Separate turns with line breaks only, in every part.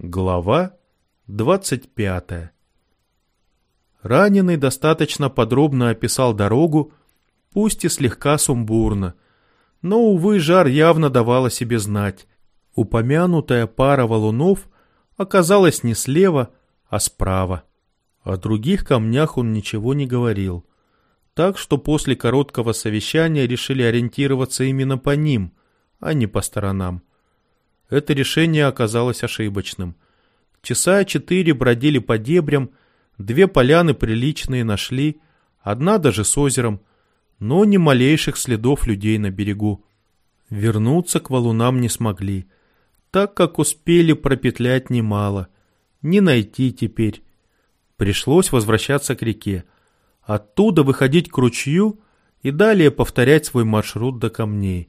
Глава 25. Раненый достаточно подробно описал дорогу, пусть и слегка сумбурно, но, увы, жар явно давал о себе знать. Упомянутая пара валунов оказалась не слева, а справа. О других камнях он ничего не говорил, так что после короткого совещания решили ориентироваться именно по ним, а не по сторонам. Это решение оказалось ошибочным. Часа 4 бродили по дебрям, 2 поляны приличные нашли, одна даже с озером, но ни малейших следов людей на берегу. Вернуться к валунам не смогли, так как успели пропетлять немало. Не найти теперь. Пришлось возвращаться к реке, оттуда выходить к ручью и далее повторять свой маршрут до камней.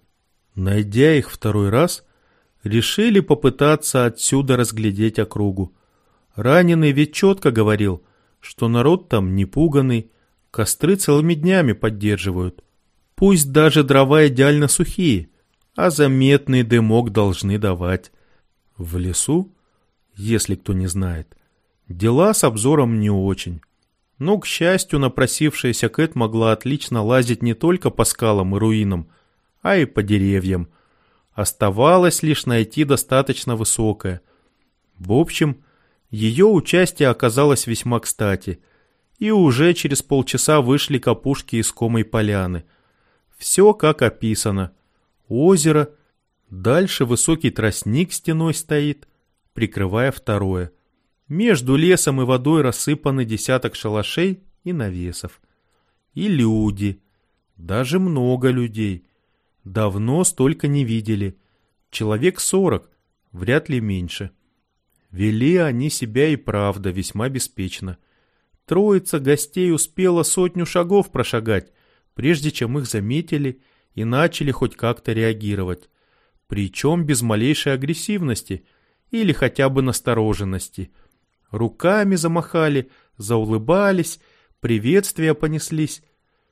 Найдя их второй раз, решили попытаться отсюда разглядеть округу. Раненый ведь четко говорил, что народ там не пуганый, костры целыми днями поддерживают. Пусть даже дрова идеально сухие, а заметный дымок должны давать. В лесу, если кто не знает, дела с обзором не очень. Но, к счастью, напросившаяся Кэт могла отлично лазить не только по скалам и руинам, а и по деревьям. Оставалось лишь найти достаточно высокое. В общем, ее участие оказалось весьма кстати, и уже через полчаса вышли к опушке искомой поляны. Все как описано. Озеро, дальше высокий тростник стеной стоит, прикрывая второе. Между лесом и водой рассыпаны десяток шалашей и навесов. И люди, даже много людей. Давно столько не видели. Человек 40, вряд ли меньше. Вели они себя и правда весьма беспечно. Троица гостей успела 100 шагов прошагать, прежде чем их заметили и начали хоть как-то реагировать. Причем без малейшей агрессивности или хотя бы настороженности. Руками замахали, заулыбались, приветствия понеслись.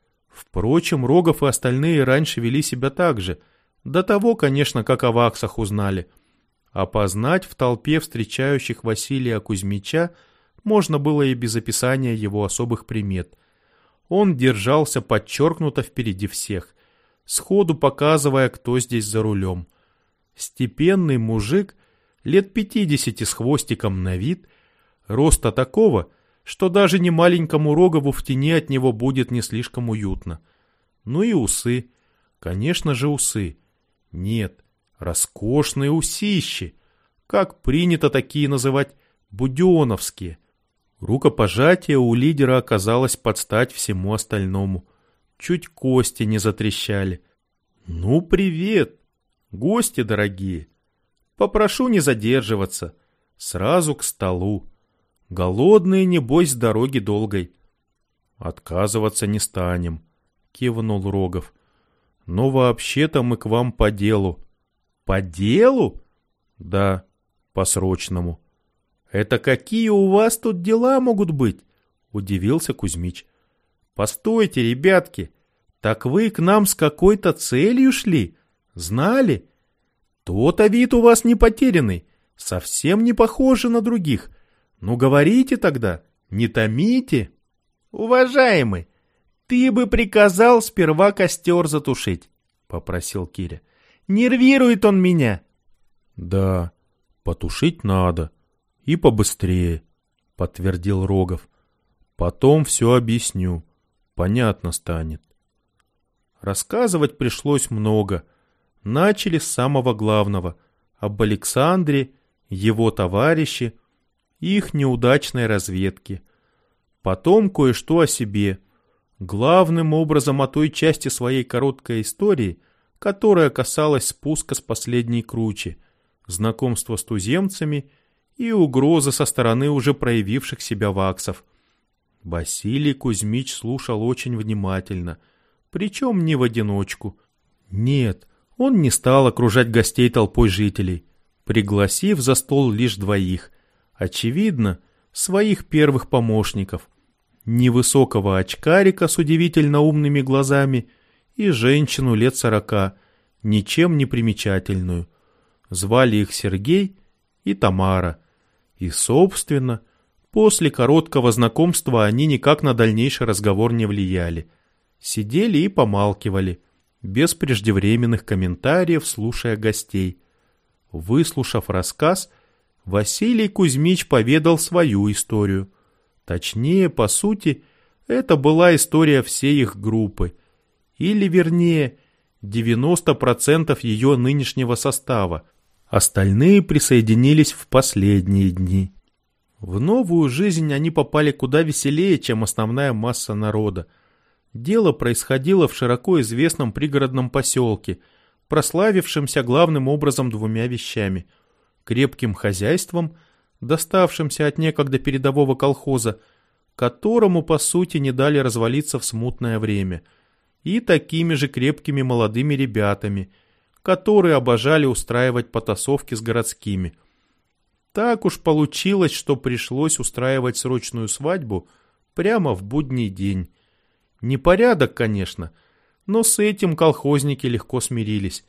Впрочем, Рогов и остальные раньше вели себя так же, до того, конечно, как о ваксах узнали. Опознать в толпе встречающих Василия Кузьмича можно было и без описания его особых примет. Он держался подчеркнуто впереди всех, сходу показывая, кто здесь за рулем. Степенный мужик, лет 50 с хвостиком на вид, роста такого, что даже не маленькому Рогову в тени от него будет не слишком уютно. Ну и усы. Конечно же, усы. Нет, роскошные усищи. Как принято такие называть, буденовские. Рукопожатие у лидера оказалось под стать всему остальному. Чуть кости не затрещали. Ну, привет, гости дорогие. Попрошу не задерживаться. Сразу к столу. Голодные, небось, с дороги долгой. Отказываться не станем, кивнул Рогов. Но вообще-то мы к вам по делу. По делу? Да, по срочному. Это какие у вас тут дела могут быть? Удивился Кузьмич. Постойте, ребятки, так вы к нам с какой-то целью шли? Знали? То-то вид у вас не потерянный, совсем не похожи на других. Ну говорите тогда, не томите. Уважаемый, ты бы приказал сперва костер затушить, попросил Киря. Нервирует он меня. Да, потушить надо. И побыстрее, подтвердил Рогов. Потом все объясню. Понятно станет. Рассказывать пришлось много. Начали с самого главного. Об Александре, его товарище, их неудачной разведке. Потом кое-что о себе. Главным образом о той части своей короткой истории, которая касалась спуска с последней кручи, знакомства с туземцами и угрозы со стороны уже проявивших себя ваксов. Василий Кузьмич слушал очень внимательно, причем не в одиночку. Нет, он не стал окружать гостей толпой жителей, пригласив за стол лишь 2, очевидно, своих первых помощников. Невысокого очкарика с удивительно умными глазами и женщину лет 40, ничем не примечательную. Звали их Сергей и Тамара. И, собственно, после короткого знакомства они никак на дальнейший разговор не влияли. Сидели и помалкивали, без преждевременных комментариев, слушая гостей. Выслушав рассказ, Василий Кузьмич поведал свою историю. Точнее, по сути, это была история всей их группы. Или, вернее, 90% ее нынешнего состава. Остальные присоединились в последние дни. В новую жизнь они попали куда веселее, чем основная масса народа. Дело происходило в широко известном пригородном поселке, прославившемся главным образом двумя вещами: крепким хозяйством, доставшимся от некогда передового колхоза, которому, по сути, не дали развалиться в смутное время, и такими же крепкими молодыми ребятами, которые обожали устраивать потасовки с городскими. Так уж получилось, что пришлось устраивать срочную свадьбу прямо в будний день. Непорядок, конечно, но с этим колхозники легко смирились.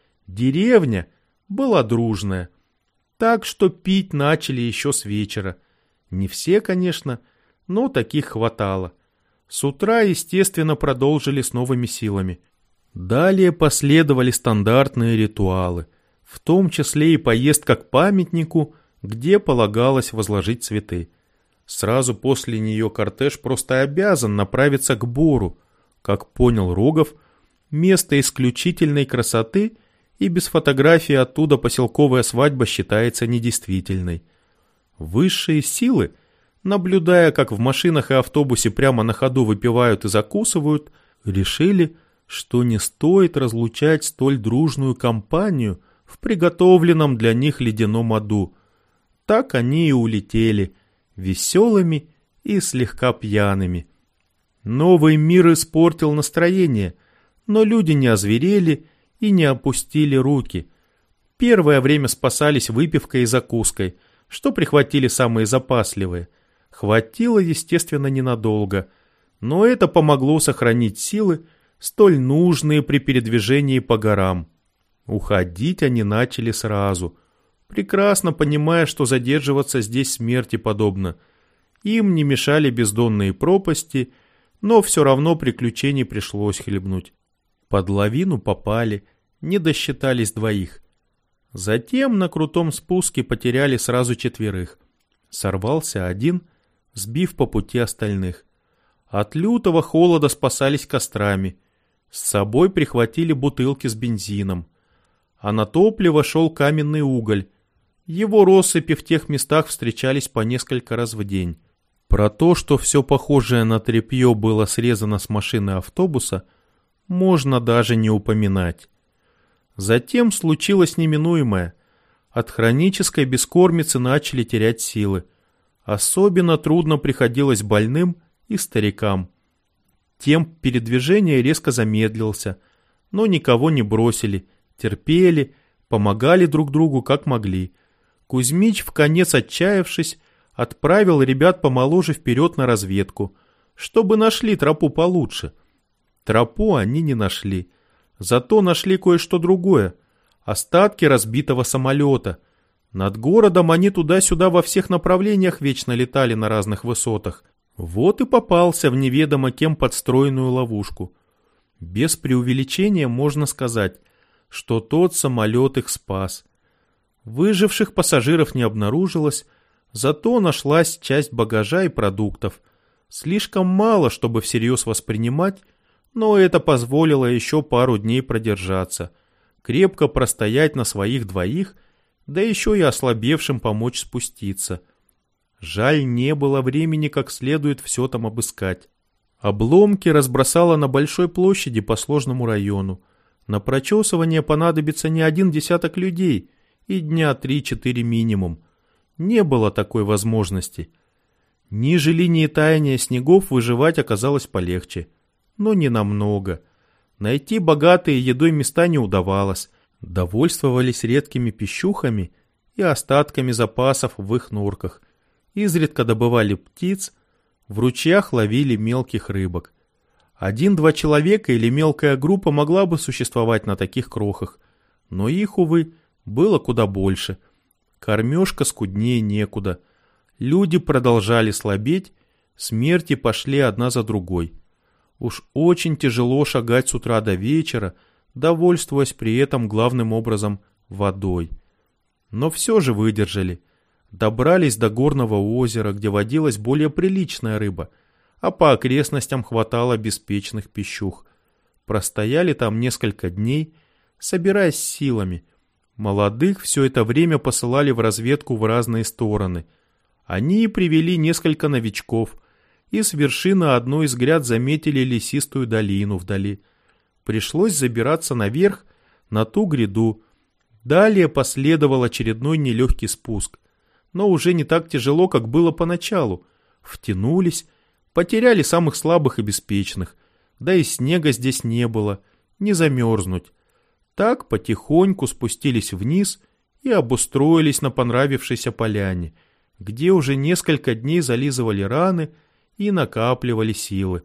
Деревня была дружная, так что пить начали еще с вечера. Не все, конечно, но таких хватало. С утра, естественно, продолжили с новыми силами. Далее последовали стандартные ритуалы, в том числе и поездка к памятнику, где полагалось возложить цветы. Сразу после нее кортеж просто обязан направиться к Бору. Как понял Рогов, место исключительной красоты, и без фотографии оттуда поселковая свадьба считается недействительной. Высшие силы, наблюдая, как в машинах и автобусе прямо на ходу выпивают и закусывают, решили, что не стоит разлучать столь дружную компанию в приготовленном для них ледяном аду. Так они и улетели, веселыми и слегка пьяными. Новый мир испортил настроение, но люди не озверели и не опустили руки. Первое время спасались выпивкой и закуской, что прихватили самые запасливые. Хватило, естественно, ненадолго, но это помогло сохранить силы, столь нужные при передвижении по горам. Уходить они начали сразу, прекрасно понимая, что задерживаться здесь смерти подобно. Им не мешали бездонные пропасти, но все равно приключений пришлось хлебнуть. Под лавину попали, не досчитались двоих. Затем на крутом спуске потеряли сразу 4. Сорвался один, сбив по пути остальных. От лютого холода спасались кострами. С собой прихватили бутылки с бензином. А на топливо шел каменный уголь. Его россыпи в тех местах встречались по несколько раз в день. Про то, что все похожее на тряпье было срезано с машины автобуса, можно даже не упоминать. Затем случилось неминуемое. От хронической бескормицы начали терять силы. Особенно трудно приходилось больным и старикам. Темп передвижения резко замедлился, но никого не бросили, терпели, помогали друг другу как могли. Кузьмич, вконец отчаявшись, отправил ребят помоложе вперед на разведку, чтобы нашли тропу получше. Тропу они не нашли, зато нашли кое-что другое — остатки разбитого самолета. Над городом они туда-сюда во всех направлениях вечно летали на разных высотах. Вот и попался в неведомо кем подстроенную ловушку. Без преувеличения можно сказать, что тот самолет их спас. Выживших пассажиров не обнаружилось, зато нашлась часть багажа и продуктов. Слишком мало, чтобы всерьез воспринимать, но это позволило еще пару дней продержаться, крепко простоять на своих двоих, да еще и ослабевшим помочь спуститься. Жаль, не было времени как следует все там обыскать. Обломки разбросало на большой площади по сложному району. На прочесывание понадобится не 1 десяток людей и дня 3-4 минимум. Не было такой возможности. Ниже линии таяния снегов выживать оказалось полегче, но не намного. Найти богатые едой места не удавалось. Довольствовались редкими пищухами и остатками запасов в их норках. Изредка добывали птиц, в ручьях ловили мелких рыбок. 1-2 человека или мелкая группа могла бы существовать на таких крохах, но их, увы, было куда больше. Кормежка скуднее некуда. Люди продолжали слабеть, смерти пошли одна за другой. Уж очень тяжело шагать с утра до вечера, довольствуясь при этом главным образом водой. Но все же выдержали. Добрались до горного озера, где водилась более приличная рыба, а по окрестностям хватало беспечных пищух. Простояли там несколько дней, собираясь силами. Молодых все это время посылали в разведку в разные стороны. Они привели несколько новичков, и с вершины одной из гряд заметили лесистую долину вдали. Пришлось забираться наверх, на ту гряду. Далее последовал очередной нелегкий спуск, но уже не так тяжело, как было поначалу. Втянулись, потеряли самых слабых и беспечных, да и снега здесь не было, не замерзнуть. Так потихоньку спустились вниз и обустроились на понравившейся поляне, где уже несколько дней зализывали раны и накапливали силы.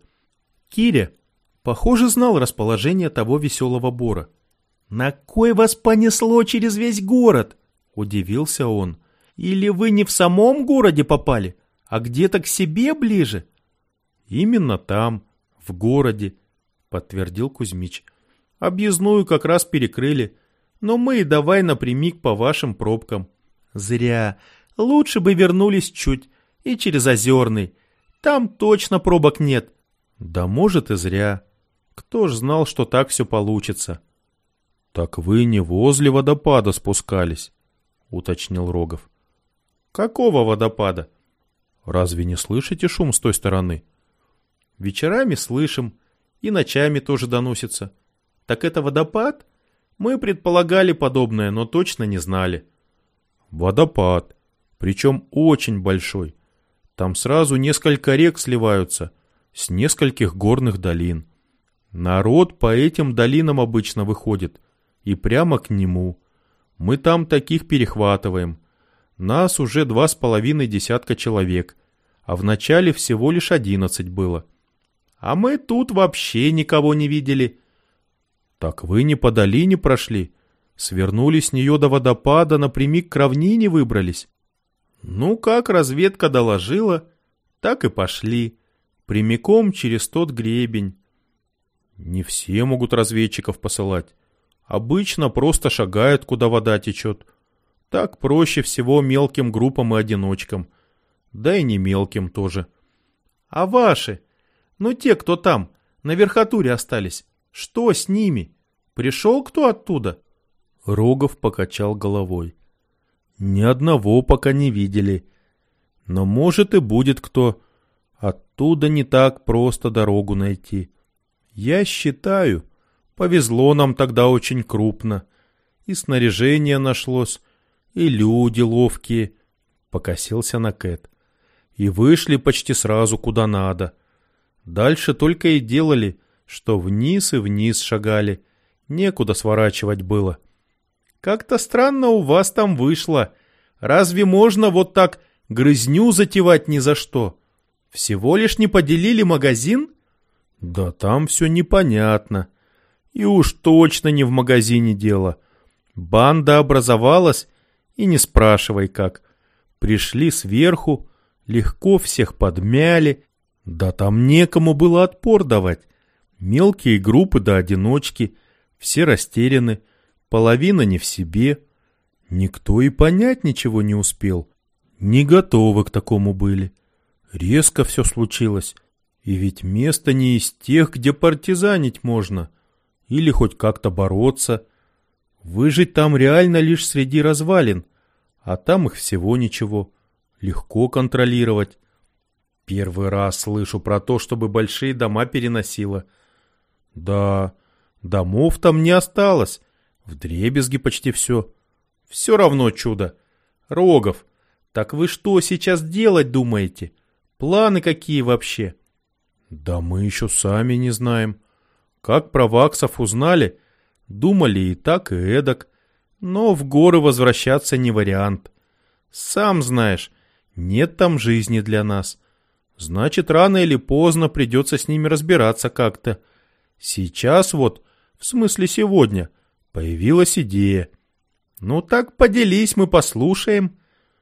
Киря, похоже, знал расположение того веселого бора. «На кой вас понесло через весь город?» – удивился он. «Или вы не в самом городе попали, а где-то к себе ближе?» «Именно там, в городе», – подтвердил Кузьмич. «Объездную как раз перекрыли, но мы и давай напрямик по вашим пробкам». «Зря. Лучше бы вернулись чуть и через Озерный. Там точно пробок нет». «Да может и зря. Кто ж знал, что так все получится?» «Так вы не возле водопада спускались», — уточнил Рогов. «Какого водопада? Разве не слышите шум с той стороны?» «Вечерами слышим, и ночами тоже доносится. Так это водопад? Мы предполагали подобное, но точно не знали». «Водопад, причем очень большой. Там сразу несколько рек сливаются, с нескольких горных долин. Народ по этим долинам обычно выходит, и прямо к нему. Мы там таких перехватываем. Нас уже 2,5 десятка человек, а в начале всего лишь 11 было. А мы тут вообще никого не видели». «Так вы не по долине прошли, свернули с нее до водопада, напрямик к равнине выбрались?» «Ну, как разведка доложила, так и пошли, прямиком через тот гребень». «Не все могут разведчиков посылать. Обычно просто шагают, куда вода течет. Так проще всего мелким группам и одиночкам. Да и не мелким тоже». «А ваши? Ну, те, кто там, на верхотуре остались, что с ними? Пришел кто оттуда?» Рогов покачал головой. «Ни одного пока не видели. Но может и будет кто. Оттуда не так просто дорогу найти. Я считаю, повезло нам тогда очень крупно. И снаряжение нашлось, и люди ловкие», — покосился на Кэт. «И вышли почти сразу куда надо. Дальше только и делали, что вниз и вниз шагали. Некуда сворачивать было». «Как-то странно у вас там вышло. Разве можно вот так грызню затевать ни за что? Всего лишь не поделили магазин?» «Да там все непонятно. И уж точно не в магазине дело. Банда образовалась, и не спрашивай как. Пришли сверху, легко всех подмяли. Да там некому было отпор давать. Мелкие группы да одиночки, все растеряны, половина не в себе. Никто и понять ничего не успел. Не готовы к такому были. Резко все случилось. И ведь место не из тех, где партизанить можно. Или хоть как-то бороться. Выжить там реально лишь среди развалин. А там их всего ничего. Легко контролировать. Первый раз слышу про то, чтобы большие дома переносило. Да, домов там не осталось. Вдребезги почти все. Все равно чудо. Рогов, так вы что сейчас делать думаете? Планы какие вообще?» «Да мы еще сами не знаем. Как про ваксов узнали, думали и так, и эдак. Но в горы возвращаться не вариант. Сам знаешь, нет там жизни для нас. Значит, рано или поздно придется с ними разбираться как-то. Сейчас вот, в смысле сегодня, появилась идея. Ну так поделись, мы послушаем.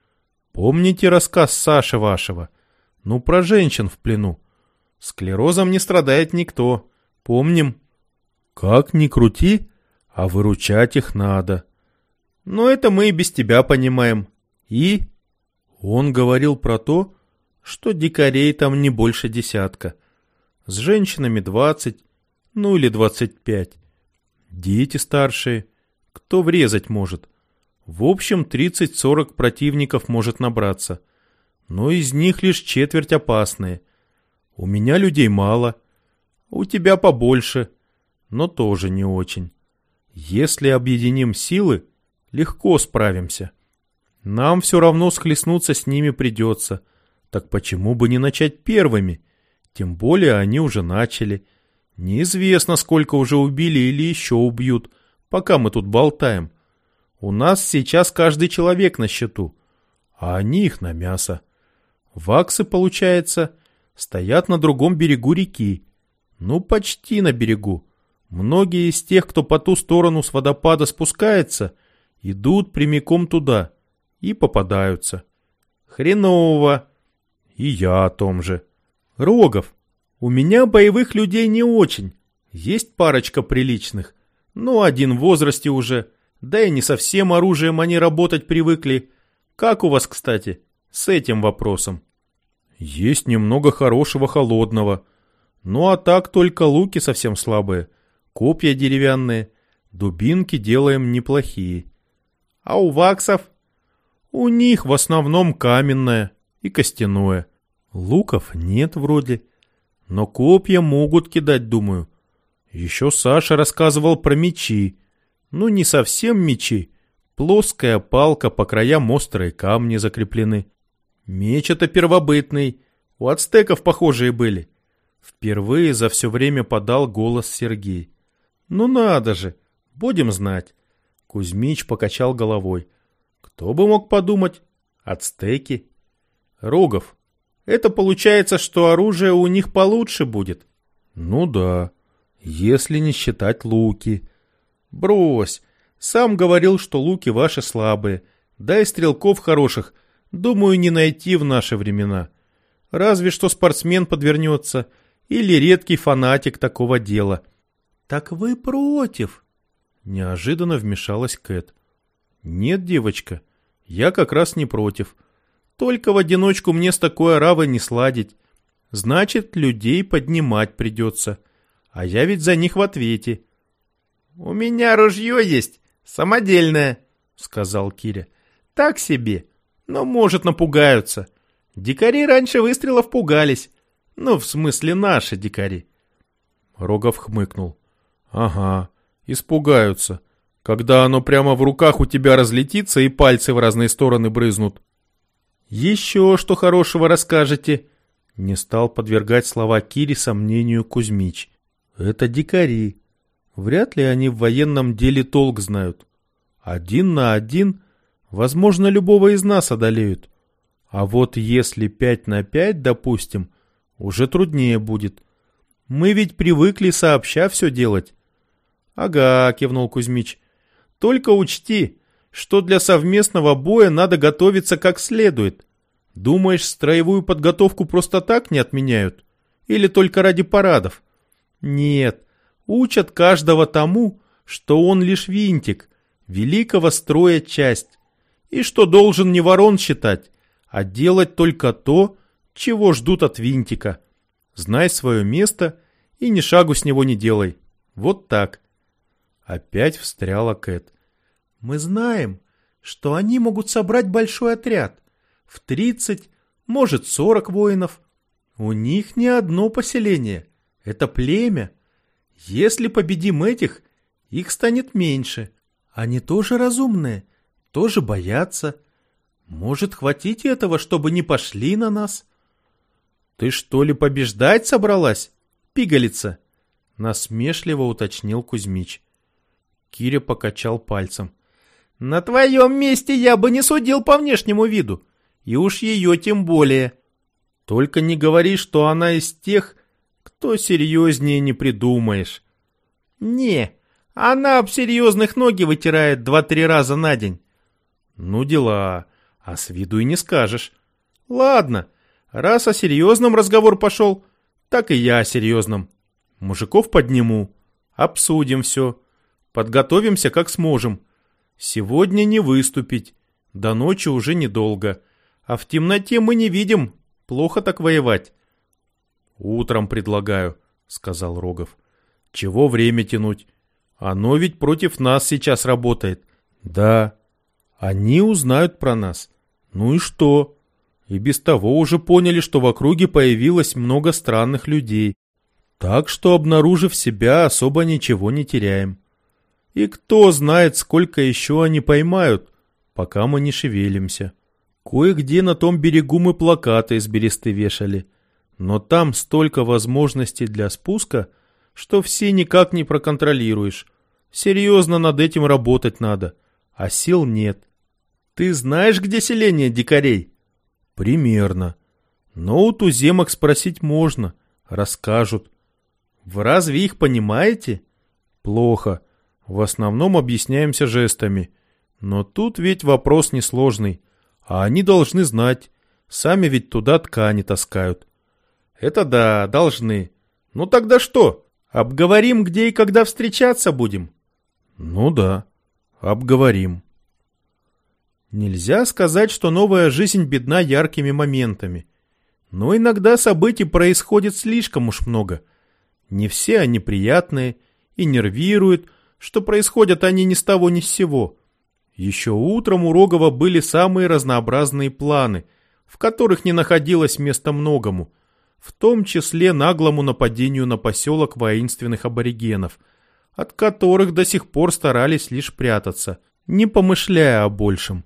Помните рассказ Саши вашего? Ну, про женщин в плену. Склерозом не страдает никто. Помним. Как ни крути, а выручать их надо. Но это мы и без тебя понимаем. И... Он говорил про то, что дикарей там не больше 10. С женщинами 20, ну или 25. Дети старшие. Кто врезать может? В общем, 30-40 противников может набраться. Но из них лишь четверть опасные. У меня людей мало. У тебя побольше. Но тоже не очень. Если объединим силы, легко справимся. Нам все равно схлестнуться с ними придется. Так почему бы не начать первыми? Тем более они уже начали. Неизвестно, сколько уже убили или еще убьют, пока мы тут болтаем. У нас сейчас каждый человек на счету, а они их на мясо. Ваксы, получается, стоят на другом берегу реки. Ну, почти на берегу. Многие из тех, кто по ту сторону с водопада спускается, идут прямиком туда и попадаются. Хреново. И я о том же. Рогов, у меня боевых людей не очень. Есть парочка приличных, но один в возрасте уже, да и не совсем оружием они работать привыкли. Как у вас, кстати, с этим вопросом? Есть немного хорошего холодного. Ну а так только луки совсем слабые, копья деревянные, дубинки делаем неплохие. А у ваксов? У них в основном каменное и костяное. Луков нет вроде, но копья могут кидать, думаю. Еще Саша рассказывал про мечи. Ну, не совсем мечи. Плоская палка, по краям острые камни закреплены. Меч это первобытный. У ацтеков похожие были. Впервые за все время подал голос Сергей. Ну надо же, будем знать. Кузьмич покачал головой. Кто бы мог подумать? Ацтеки. Рогов, это получается, что оружие у них получше будет? Ну да, если не считать луки. Брось, сам говорил, что луки ваши слабые. Да и стрелков хороших, думаю, не найти в наши времена. Разве что спортсмен подвернется или редкий фанатик такого дела. Так вы против? Неожиданно вмешалась Кэт. Нет, девочка, я как раз не против. Только в одиночку мне с такой оравой не сладить. Значит, людей поднимать придется. А я ведь за них в ответе. У меня ружье есть, самодельное, сказал Киря. Так себе, но может напугаются. Дикари раньше выстрелов пугались. Ну, в смысле наши дикари. Рогов хмыкнул. Ага, испугаются, когда оно прямо в руках у тебя разлетится и пальцы в разные стороны брызнут. Еще что хорошего расскажете? Не стал подвергать слова Кири сомнению Кузьмич. Это дикари. Вряд ли они в военном деле толк знают. 1 на 1, возможно, любого из нас одолеют. А вот если 5 на 5, допустим, уже труднее будет. Мы ведь привыкли сообща все делать. Ага, кивнул Кузьмич. Только учти, что для совместного боя надо готовиться как следует. Думаешь, строевую подготовку просто так не отменяют? Или только ради парадов? Нет, учат каждого тому, что он лишь винтик, великого строя часть, и что должен не ворон считать, а делать только то, чего ждут от винтика. Знай свое место и ни шагу с него не делай. Вот так. Опять встряла Кэт. Мы знаем, что они могут собрать большой отряд. В 30, может 40 воинов. У них не одно поселение. Это племя. Если победим этих, их станет меньше. Они тоже разумные, тоже боятся. Может, хватить этого, чтобы не пошли на нас? Ты что ли побеждать собралась, пигалица? Насмешливо уточнил Кузьмич. Киря покачал пальцем. На твоем месте я бы не судил по внешнему виду. И уж ее тем более. Только не говори, что она из тех, кто серьезнее не придумаешь. Не, Она об серьезных ноги вытирает 2-3 раза на день. Ну дела, а с виду и не скажешь. Ладно, раз о серьезном разговор пошел, так и я о серьезном. Мужиков подниму, обсудим все, подготовимся как сможем. Сегодня не выступить, до ночи уже недолго, а в темноте мы не видим, плохо так воевать. Утром предлагаю, сказал Рогов. Чего время тянуть? Оно ведь против нас сейчас работает. Да, они узнают про нас. Ну и что? И без того уже поняли, что в округе появилось много странных людей. Так что, обнаружив себя, особо ничего не теряем. И кто знает, сколько еще они поймают, пока мы не шевелимся. Кое-где на том берегу мы плакаты из бересты вешали. Но там столько возможностей для спуска, что все никак не проконтролируешь. Серьезно над этим работать надо, а сил нет. Ты знаешь, где селение дикарей? Примерно. Но у туземок спросить можно, расскажут. Вы разве их понимаете? Плохо. В основном объясняемся жестами. Но тут ведь вопрос несложный. А они должны знать. Сами ведь туда ткани таскают. Это да, должны. Ну тогда что? Обговорим, где и когда встречаться будем? Ну да, обговорим. Нельзя сказать, что новая жизнь бедна яркими моментами. Но иногда событий происходит слишком уж много. Не все они приятные и нервируют, что происходят они ни с того ни с сего. Еще утром у Рогова были самые разнообразные планы, в которых не находилось места многому, в том числе наглому нападению на поселок воинственных аборигенов, от которых до сих пор старались лишь прятаться, не помышляя о большем.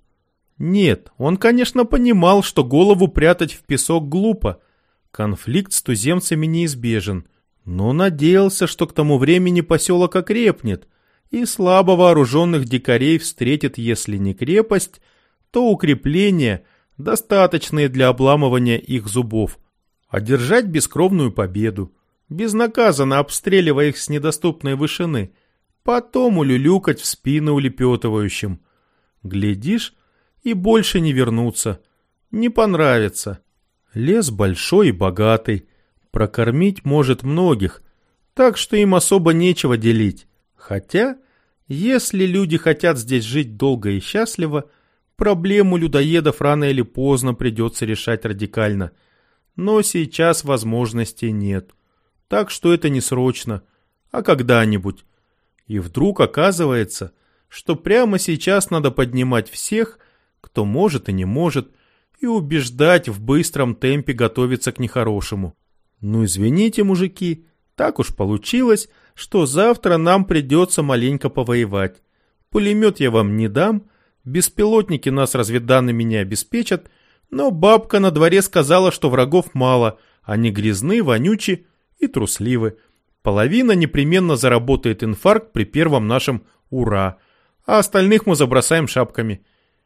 Нет, он, конечно, понимал, что голову прятать в песок глупо, конфликт с туземцами неизбежен, но надеялся, что к тому времени поселок окрепнет, и слабо вооруженных дикарей встретит, если не крепость, то укрепления, достаточные для обламывания их зубов, одержать бескровную победу, безнаказанно обстреливая их с недоступной вышины, потом улюлюкать в спины улепетывающим. Глядишь, и больше не вернуться, не понравится. Лес большой и богатый, прокормить может многих, так что им особо нечего делить. Хотя, если люди хотят здесь жить долго и счастливо, проблему людоедов рано или поздно придется решать радикально. Но сейчас возможностей нет. Так что это не срочно, а когда-нибудь. И вдруг оказывается, что прямо сейчас надо поднимать всех, кто может и не может, и убеждать в быстром темпе готовиться к нехорошему. Ну извините, мужики, так уж получилось, что завтра нам придется маленько повоевать. Пулемет я вам не дам, беспилотники нас разведданными не обеспечат, но бабка на дворе сказала, что врагов мало, они грязны, вонючи и трусливы. Половина непременно заработает инфаркт при первом нашем «ура», а остальных мы забросаем шапками.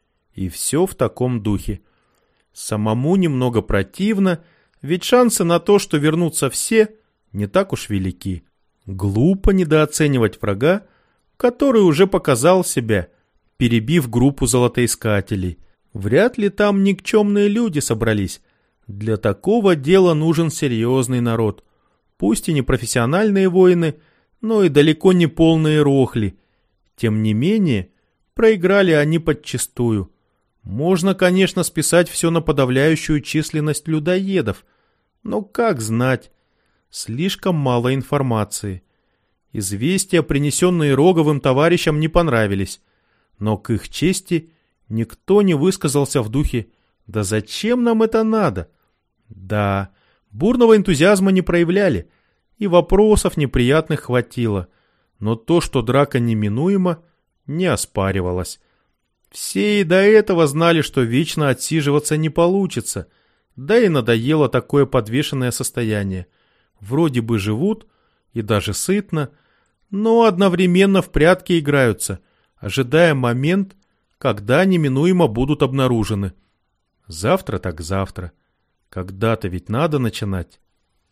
И все в таком духе. Самому немного противно, ведь шансы на то, что вернутся все, не так уж велики. Глупо недооценивать врага, который уже показал себя, перебив группу золотоискателей. Вряд ли там никчемные люди собрались. Для такого дела нужен серьезный народ. Пусть и не профессиональные воины, но и далеко не полные рохли. Тем не менее, проиграли они подчистую. Можно, конечно, списать все на подавляющую численность людоедов, но как знать? Слишком мало информации. Известия, принесенные Роговым товарищам, не понравились, но к их чести никто не высказался в духе «Да зачем нам это надо?». Да, бурного энтузиазма не проявляли, и вопросов неприятных хватило, но то, что драка неминуема, не оспаривалось. Все и до этого знали, что вечно отсиживаться не получится, да и надоело такое подвешенное состояние. Вроде бы живут, и даже сытно, но одновременно в прятки играются, ожидая момент, когда неминуемо будут обнаружены. Завтра так завтра. Когда-то ведь надо начинать.